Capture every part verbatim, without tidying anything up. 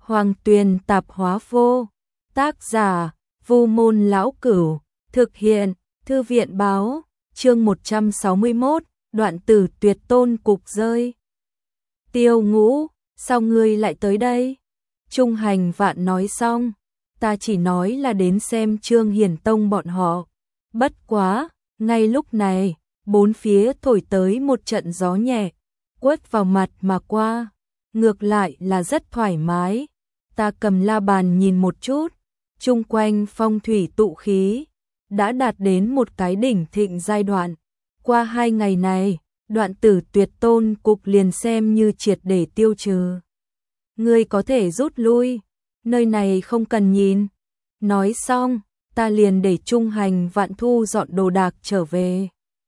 Hoàng Tuyền Tạp Hóa Vô. Tác giả: Vu Môn Lão Cửu. Thực hiện: Thư viện Báo. Chương một trăm sáu mươi mốt, đoạn tử tuyệt tôn cục rơi. Tiêu Ngũ, sao ngươi lại tới đây? Trung Hành Vạn nói xong, ta chỉ nói là đến xem Trương Hiển Tông bọn họ. Bất quá, ngay lúc này, bốn phía thổi tới một trận gió nhẹ, quất vào mặt mà qua, ngược lại là rất thoải mái. Ta cầm la bàn nhìn một chút, chung quanh phong thủy tụ khí đã đạt đến một cái đỉnh thịnh giai đoạn. Qua hai ngày này, đoạn tử tuyệt tôn cục liền xem như triệt để tiêu trừ. Ngươi có thể rút lui, nơi này không cần nhìn. Nói xong, ta liền để Trung Hành Vạn thu dọn đồ đạc trở về.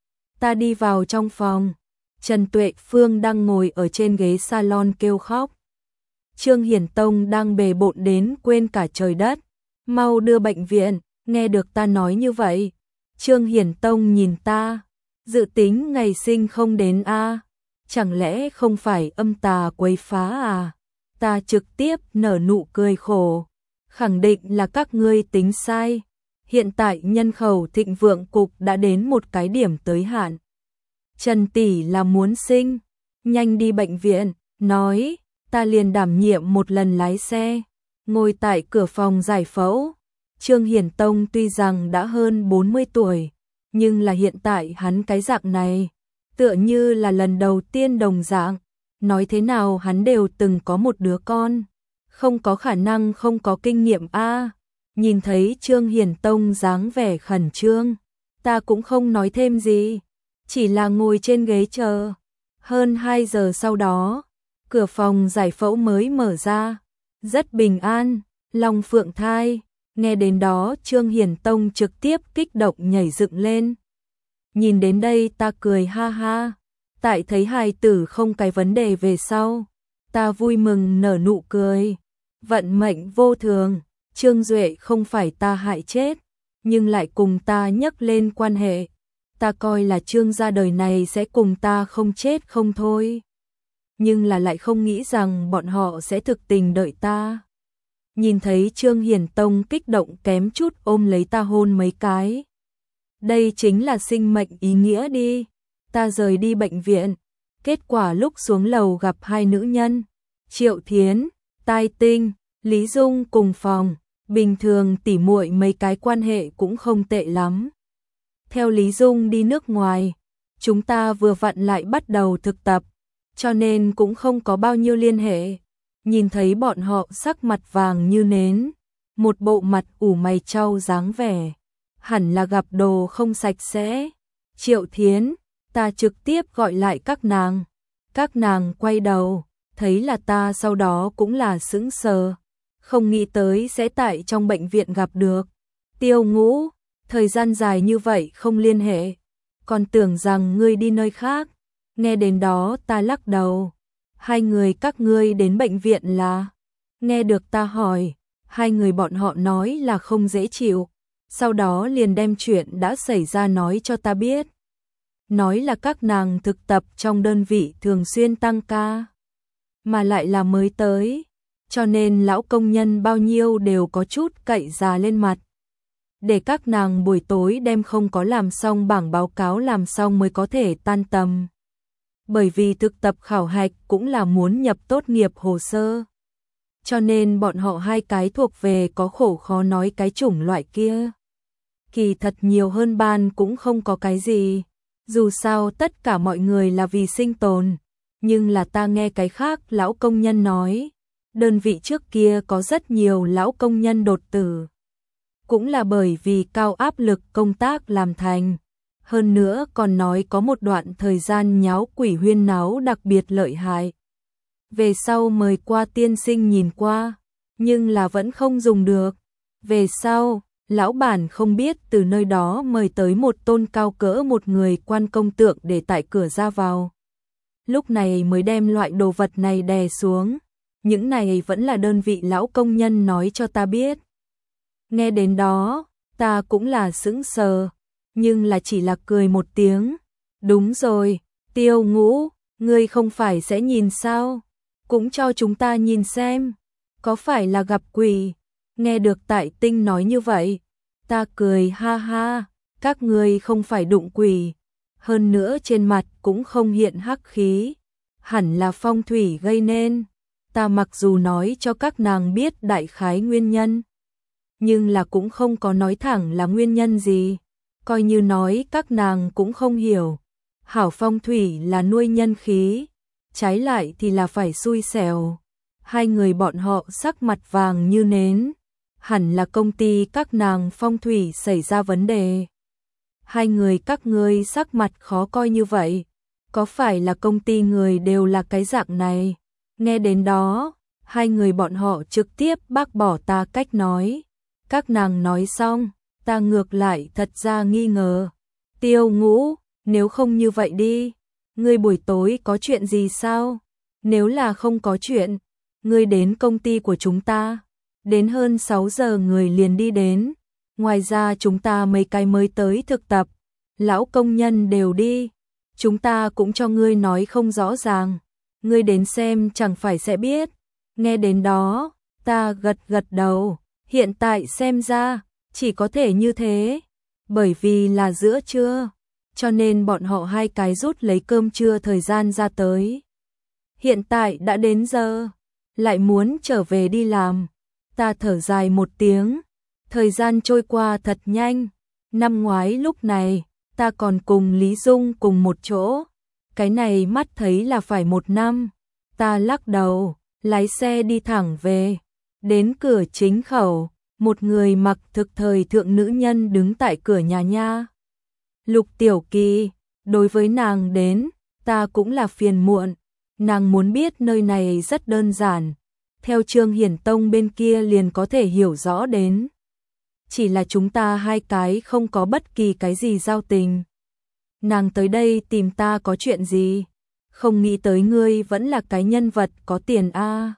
Ta đi vào trong phòng, Trần Tuệ Phương đang ngồi ở trên ghế salon kêu khóc. Trương Hiển Tông đang bề bộn đến quên cả trời đất, mau đưa bệnh viện. Nghe được ta nói như vậy, Trương Hiển Tông nhìn ta, dự tính ngày sinh không đến a, à? Chẳng lẽ không phải âm tà quấy phá à? Ta trực tiếp nở nụ cười khổ, khẳng định là các ngươi tính sai. Hiện tại nhân khẩu thịnh vượng cục đã đến một cái điểm tới hạn. Trần tỷ là muốn sinh, nhanh đi bệnh viện. Nói, ta liền đảm nhiệm một lần lái xe, ngồi tại cửa phòng giải phẫu. Trương Hiển Tông tuy rằng đã hơn bốn mươi tuổi, nhưng là hiện tại hắn cái dạng này, tựa như là lần đầu tiên đồng dạng. Nói thế nào hắn đều từng có một đứa con, không có khả năng không có kinh nghiệm a. À, nhìn thấy Trương Hiển Tông dáng vẻ khẩn trương, ta cũng không nói thêm gì, chỉ là ngồi trên ghế chờ. Hơn hai giờ sau đó, cửa phòng giải phẫu mới mở ra, rất bình an, Long Phượng thai. Nghe đến đó Trương Hiển Tông trực tiếp kích động nhảy dựng lên. Nhìn đến đây ta cười ha ha, tại thấy hài tử không cái vấn đề về sau, ta vui mừng nở nụ cười. Vận mệnh vô thường, Trương Duệ không phải ta hại chết, nhưng lại cùng ta nhắc lên quan hệ. Ta coi là Trương gia đời này sẽ cùng ta không chết không thôi, nhưng là lại không nghĩ rằng bọn họ sẽ thực tình đợi ta. Nhìn thấy Trương Hiển Tông kích động kém chút ôm lấy ta hôn mấy cái. Đây chính là sinh mệnh ý nghĩa đi. Ta rời đi bệnh viện, kết quả lúc xuống lầu gặp hai nữ nhân, Triệu Thiến, Tai Tinh, Lý Dung cùng phòng. Bình thường tỉ muội mấy cái quan hệ cũng không tệ lắm. Theo Lý Dung đi nước ngoài, chúng ta vừa vặn lại bắt đầu thực tập, cho nên cũng không có bao nhiêu liên hệ. Nhìn thấy bọn họ sắc mặt vàng như nến, một bộ mặt ủ mày trao dáng vẻ, hẳn là gặp đồ không sạch sẽ. Triệu Thiến, ta trực tiếp gọi lại các nàng. Các nàng quay đầu, thấy là ta, sau đó cũng là sững sờ, không nghĩ tới sẽ tại trong bệnh viện gặp được. Tiêu Ngũ, thời gian dài như vậy không liên hệ, còn tưởng rằng ngươi đi nơi khác. Nghe đến đó ta lắc đầu. Hai người các ngươi đến bệnh viện là? Nghe được ta hỏi, hai người bọn họ nói là không dễ chịu, sau đó liền đem chuyện đã xảy ra nói cho ta biết. Nói là các nàng thực tập trong đơn vị thường xuyên tăng ca, mà lại là mới tới, cho nên lão công nhân bao nhiêu đều có chút cậy già lên mặt. Để các nàng buổi tối đem không có làm xong bảng báo cáo làm xong mới có thể tan tầm. Bởi vì thực tập khảo hạch cũng là muốn nhập tốt nghiệp hồ sơ, cho nên bọn họ hai cái thuộc về có khổ khó nói cái chủng loại kia. Kỳ thật nhiều hơn ban cũng không có cái gì, dù sao tất cả mọi người là vì sinh tồn. Nhưng là ta nghe cái khác lão công nhân nói, đơn vị trước kia có rất nhiều lão công nhân đột tử, cũng là bởi vì cao áp lực công tác làm thành. Hơn nữa còn nói có một đoạn thời gian nháo quỷ huyên náo đặc biệt lợi hại. Về sau mời qua tiên sinh nhìn qua, nhưng là vẫn không dùng được. Về sau, lão bản không biết từ nơi đó mời tới một tôn cao cỡ một người quan công tượng để tại cửa ra vào. Lúc này mới đem loại đồ vật này đè xuống. Những này vẫn là đơn vị lão công nhân nói cho ta biết. Nghe đến đó, ta cũng là sững sờ, nhưng là chỉ là cười một tiếng. Đúng rồi, Tiêu Ngũ, ngươi không phải sẽ nhìn sao? Cũng cho chúng ta nhìn xem. có phải là gặp quỷ? Nghe được Tại Tinh nói như vậy, ta cười ha ha, các ngươi không phải đụng quỷ, hơn nữa trên mặt cũng không hiện hắc khí, hẳn là phong thủy gây nên. Ta mặc dù nói cho các nàng biết đại khái nguyên nhân, nhưng là cũng không có nói thẳng là nguyên nhân gì, coi như nói các nàng cũng không hiểu. Hảo phong thủy là nuôi nhân khí, trái lại thì là phải xui xẻo. Hai người bọn họ sắc mặt vàng như nến, hẳn là công ty các nàng phong thủy xảy ra vấn đề. Hai người các ngươi sắc mặt khó coi như vậy, có phải là công ty người đều là cái dạng này? Nghe đến đó, hai người bọn họ trực tiếp bác bỏ ta cách nói. Các nàng nói xong, ta ngược lại thật ra nghi ngờ. Tiêu Ngũ, nếu không như vậy đi, ngươi buổi tối có chuyện gì sao? Nếu là không có chuyện, ngươi đến công ty của chúng ta. Đến hơn sáu giờ người liền đi đến. Ngoài ra chúng ta mấy cái mới tới thực tập, lão công nhân đều đi. Chúng ta cũng cho ngươi nói không rõ ràng, ngươi đến xem chẳng phải sẽ biết. Nghe đến đó, ta gật gật đầu, hiện tại xem ra, chỉ có thể như thế. Bởi vì là giữa trưa, cho nên bọn họ hai cái rút lấy cơm trưa thời gian ra tới. Hiện tại đã đến giờ, lại muốn trở về đi làm. Ta thở dài một tiếng, thời gian trôi qua thật nhanh. Năm ngoái lúc này, ta còn cùng Lý Dung cùng một chỗ. Cái này mắt thấy là phải một năm. Ta lắc đầu, lái xe đi thẳng về. Đến cửa chính khẩu, một người mặc thực thời thượng nữ nhân đứng tại cửa nhà nha. Lục Tiểu Kỳ, đối với nàng đến, ta cũng là phiền muộn. Nàng muốn biết nơi này rất đơn giản. Theo Trương Hiển Tông bên kia liền có thể hiểu rõ đến. Chỉ là chúng ta hai cái không có bất kỳ cái gì giao tình. Nàng tới đây tìm ta có chuyện gì? Không nghĩ tới ngươi vẫn là cái nhân vật có tiền a.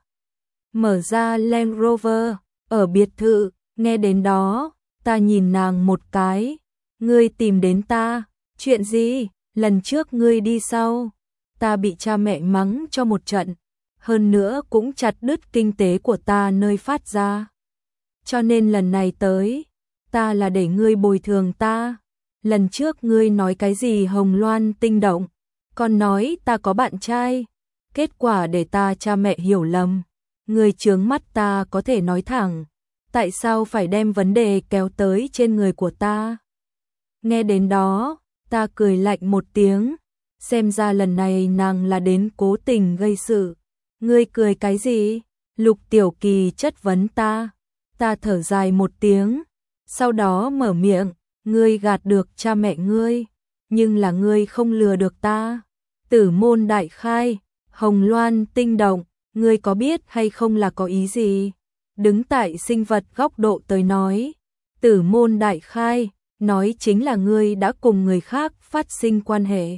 Mở ra Land Rover, ở biệt thự, nghe đến đó, ta nhìn nàng một cái. Ngươi tìm đến ta, chuyện gì? Lần trước ngươi đi sau, ta bị cha mẹ mắng cho một trận. Hơn nữa cũng chặt đứt kinh tế của ta nơi phát ra. Cho nên lần này tới, ta là để ngươi bồi thường ta. Lần trước ngươi nói cái gì hồng loan tinh động, còn nói ta có bạn trai. Kết quả để ta cha mẹ hiểu lầm. Ngươi chướng mắt ta có thể nói thẳng. Tại sao phải đem vấn đề kéo tới trên người của ta? Nghe đến đó, ta cười lạnh một tiếng. Xem ra lần này nàng là đến cố tình gây sự. Ngươi cười cái gì? Lục Tiểu Kỳ chất vấn ta. Ta thở dài một tiếng, sau đó mở miệng, ngươi gạt được cha mẹ ngươi, nhưng là ngươi không lừa được ta. Tử môn đại khai, hồng loan tinh động, ngươi có biết hay không là có ý gì? Đứng tại sinh vật góc độ tới nói, tử môn đại khai, nói chính là ngươi đã cùng người khác phát sinh quan hệ.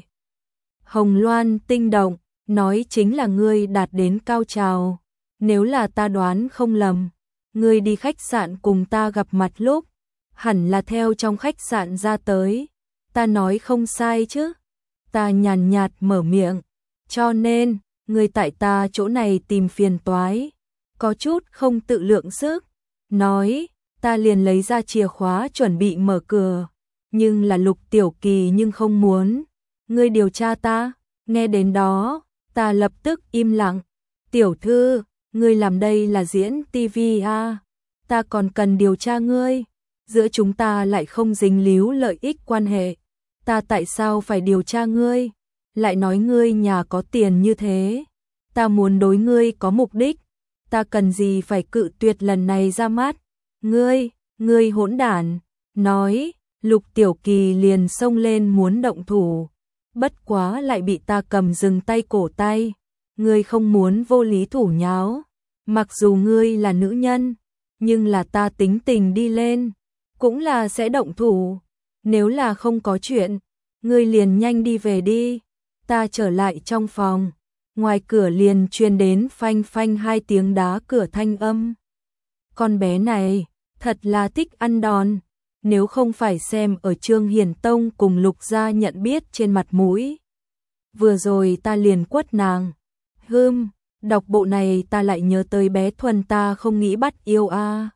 Hồng loan tinh động, nói chính là ngươi đạt đến cao trào. Nếu là ta đoán không lầm, ngươi đi khách sạn cùng ta gặp mặt lúc, hẳn là theo trong khách sạn ra tới. Ta nói không sai chứ? Ta nhàn nhạt mở miệng. Cho nên, ngươi tại ta chỗ này tìm phiền toái. Có chút không tự lượng sức. Nói, ta liền lấy ra chìa khóa chuẩn bị mở cửa. Nhưng là Lục Tiểu Kỳ nhưng không muốn. Ngươi điều tra ta. Nghe đến đó, ta lập tức im lặng. Tiểu thư, ngươi làm đây là diễn ti vi à? Ta còn cần điều tra ngươi. Giữa chúng ta lại không dính líu lợi ích quan hệ. Ta tại sao phải điều tra ngươi? Lại nói ngươi nhà có tiền như thế. Ta muốn đối ngươi có mục đích. Ta cần gì phải cự tuyệt lần này ra mắt? Ngươi, ngươi hỗn đản. Nói, Lục Tiểu Kỳ liền xông lên muốn động thủ. Bất quá lại bị ta cầm dừng tay cổ tay. Ngươi không muốn vô lý thủ nháo. Mặc dù ngươi là nữ nhân, nhưng là ta tính tình đi lên, cũng là sẽ động thủ. Nếu là không có chuyện, ngươi liền nhanh đi về đi. Ta trở lại trong phòng, ngoài cửa liền truyền đến phanh phanh hai tiếng đá cửa thanh âm. Con bé này, thật là thích ăn đòn. Nếu không phải xem ở Trương Hiển Tông cùng Lục gia nhận biết trên mặt mũi, vừa rồi ta liền quất nàng. Hừm, Đọc bộ này ta lại nhớ tới bé Thuần, ta không nghĩ bắt yêu a.